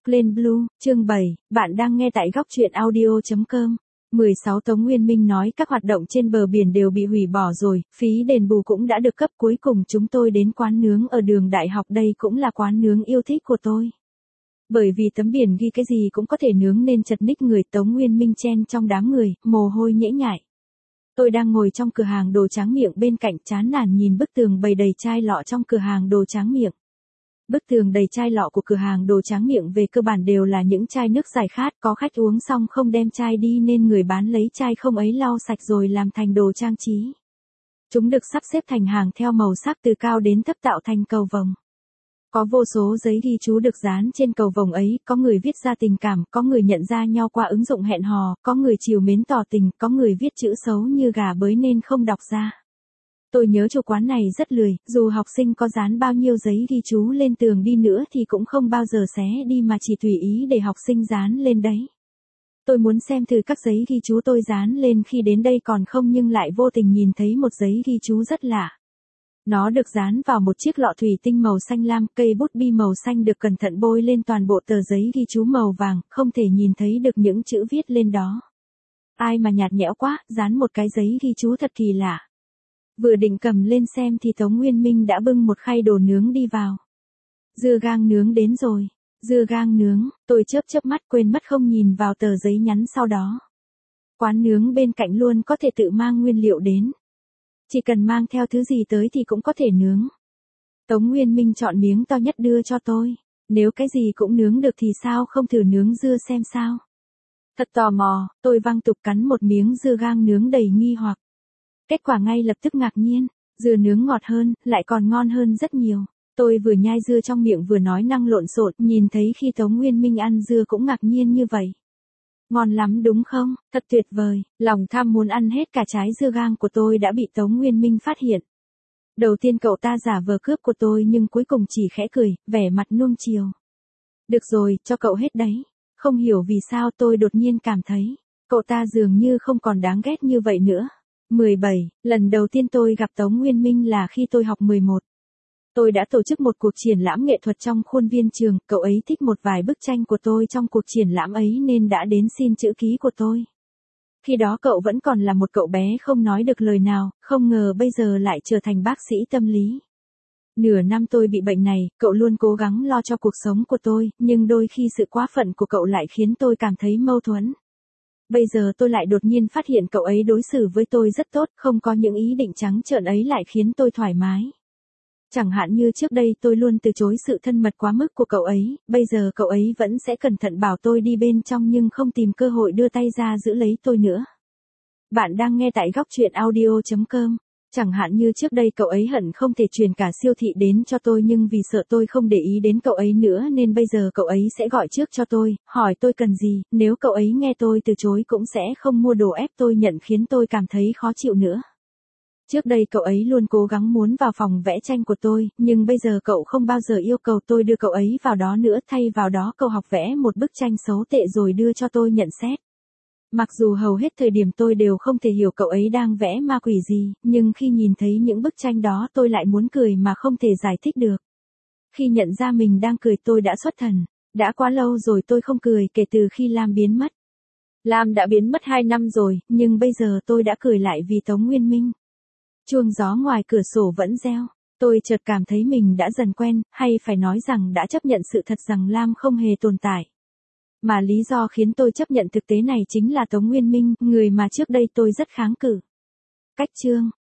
Glen Blue, chương 7, bạn đang nghe tại góc truyện audio.com. 16 Tống Nguyên Minh nói các hoạt động trên bờ biển đều bị hủy bỏ rồi, phí đền bù cũng đã được cấp, cuối cùng chúng tôi đến quán nướng ở đường Đại học, đây cũng là quán nướng yêu thích của tôi. Bởi vì tấm biển ghi cái gì cũng có thể nướng nên chật ních người. Tống Nguyên Minh chen trong đám người, mồ hôi nhễ nhại. Tôi đang ngồi trong cửa hàng đồ tráng miệng bên cạnh, chán nản nhìn bức tường bày đầy chai lọ trong cửa hàng đồ tráng miệng. Bức tường đầy chai lọ của cửa hàng đồ tráng miệng về cơ bản đều là những chai nước giải khát, có khách uống xong không đem chai đi nên người bán lấy chai không ấy lau sạch rồi làm thành đồ trang trí. Chúng được sắp xếp thành hàng theo màu sắc từ cao đến thấp tạo thành cầu vồng. Có vô số giấy ghi chú được dán trên cầu vồng ấy, có người viết ra tình cảm, có người nhận ra nhau qua ứng dụng hẹn hò, có người trìu mến tỏ tình, có người viết chữ xấu như gà bới nên không đọc ra. Tôi nhớ chủ quán này rất lười, dù học sinh có dán bao nhiêu giấy ghi chú lên tường đi nữa thì cũng không bao giờ xé đi mà chỉ tùy ý để học sinh dán lên đấy. Tôi muốn xem thử các giấy ghi chú tôi dán lên khi đến đây còn không, nhưng lại vô tình nhìn thấy một giấy ghi chú rất lạ. Nó được dán vào một chiếc lọ thủy tinh màu xanh lam, cây bút bi màu xanh được cẩn thận bôi lên toàn bộ tờ giấy ghi chú màu vàng, không thể nhìn thấy được những chữ viết lên đó. Ai mà nhạt nhẽo quá, dán một cái giấy ghi chú thật kỳ lạ. Vừa định cầm lên xem thì Tống Nguyên Minh đã bưng một khay đồ nướng đi vào. Dưa gang nướng đến rồi. Dưa gang nướng, tôi chớp mắt quên mất không nhìn vào tờ giấy nhắn sau đó. Quán nướng bên cạnh luôn có thể tự mang nguyên liệu đến. Chỉ cần mang theo thứ gì tới thì cũng có thể nướng. Tống Nguyên Minh chọn miếng to nhất đưa cho tôi. Nếu cái gì cũng nướng được thì sao không thử nướng dưa xem sao? Thật tò mò, tôi văng tục cắn một miếng dưa gang nướng đầy nghi hoặc. Kết quả ngay lập tức ngạc nhiên, dưa nướng ngọt hơn, lại còn ngon hơn rất nhiều. Tôi vừa nhai dưa trong miệng vừa nói năng lộn xộn, nhìn thấy khi Tống Nguyên Minh ăn dưa cũng ngạc nhiên như vậy. Ngon lắm đúng không? Thật tuyệt vời, lòng tham muốn ăn hết cả trái dưa gang của tôi đã bị Tống Nguyên Minh phát hiện. Đầu tiên cậu ta giả vờ cướp của tôi nhưng cuối cùng chỉ khẽ cười, vẻ mặt nuông chiều. Được rồi, cho cậu hết đấy. Không hiểu vì sao tôi đột nhiên cảm thấy, cậu ta dường như không còn đáng ghét như vậy nữa. 17. Lần đầu tiên tôi gặp Tống Nguyên Minh là khi tôi học 11. Tôi đã tổ chức một cuộc triển lãm nghệ thuật trong khuôn viên trường, cậu ấy thích một vài bức tranh của tôi trong cuộc triển lãm ấy nên đã đến xin chữ ký của tôi. Khi đó cậu vẫn còn là một cậu bé không nói được lời nào, không ngờ bây giờ lại trở thành bác sĩ tâm lý. Nửa năm tôi bị bệnh này, cậu luôn cố gắng lo cho cuộc sống của tôi, nhưng đôi khi sự quá phận của cậu lại khiến tôi cảm thấy mâu thuẫn. Bây giờ tôi lại đột nhiên phát hiện cậu ấy đối xử với tôi rất tốt, không có những ý định trắng trợn ấy lại khiến tôi thoải mái. Chẳng hạn như trước đây tôi luôn từ chối sự thân mật quá mức của cậu ấy, bây giờ cậu ấy vẫn sẽ cẩn thận bảo tôi đi bên trong nhưng không tìm cơ hội đưa tay ra giữ lấy tôi nữa. Bạn đang nghe tại góc truyện audio.com. Chẳng hạn như trước đây cậu ấy hận không thể truyền cả siêu thị đến cho tôi nhưng vì sợ tôi không để ý đến cậu ấy nữa nên bây giờ cậu ấy sẽ gọi trước cho tôi, hỏi tôi cần gì, nếu cậu ấy nghe tôi từ chối cũng sẽ không mua đồ ép tôi nhận khiến tôi cảm thấy khó chịu nữa. Trước đây cậu ấy luôn cố gắng muốn vào phòng vẽ tranh của tôi, nhưng bây giờ cậu không bao giờ yêu cầu tôi đưa cậu ấy vào đó nữa, thay vào đó cậu học vẽ một bức tranh xấu tệ rồi đưa cho tôi nhận xét. Mặc dù hầu hết thời điểm tôi đều không thể hiểu cậu ấy đang vẽ ma quỷ gì, nhưng khi nhìn thấy những bức tranh đó tôi lại muốn cười mà không thể giải thích được. Khi nhận ra mình đang cười tôi đã xuất thần. Đã quá lâu rồi tôi không cười kể từ khi Lam biến mất. Lam đã biến mất 2 năm rồi, nhưng bây giờ tôi đã cười lại vì Tống Nguyên Minh. Chuông gió ngoài cửa sổ vẫn reo. Tôi chợt cảm thấy mình đã dần quen, hay phải nói rằng đã chấp nhận sự thật rằng Lam không hề tồn tại. Mà lý do khiến tôi chấp nhận thực tế này chính là Tống Nguyên Minh, người mà trước đây tôi rất kháng cự. Cách chương,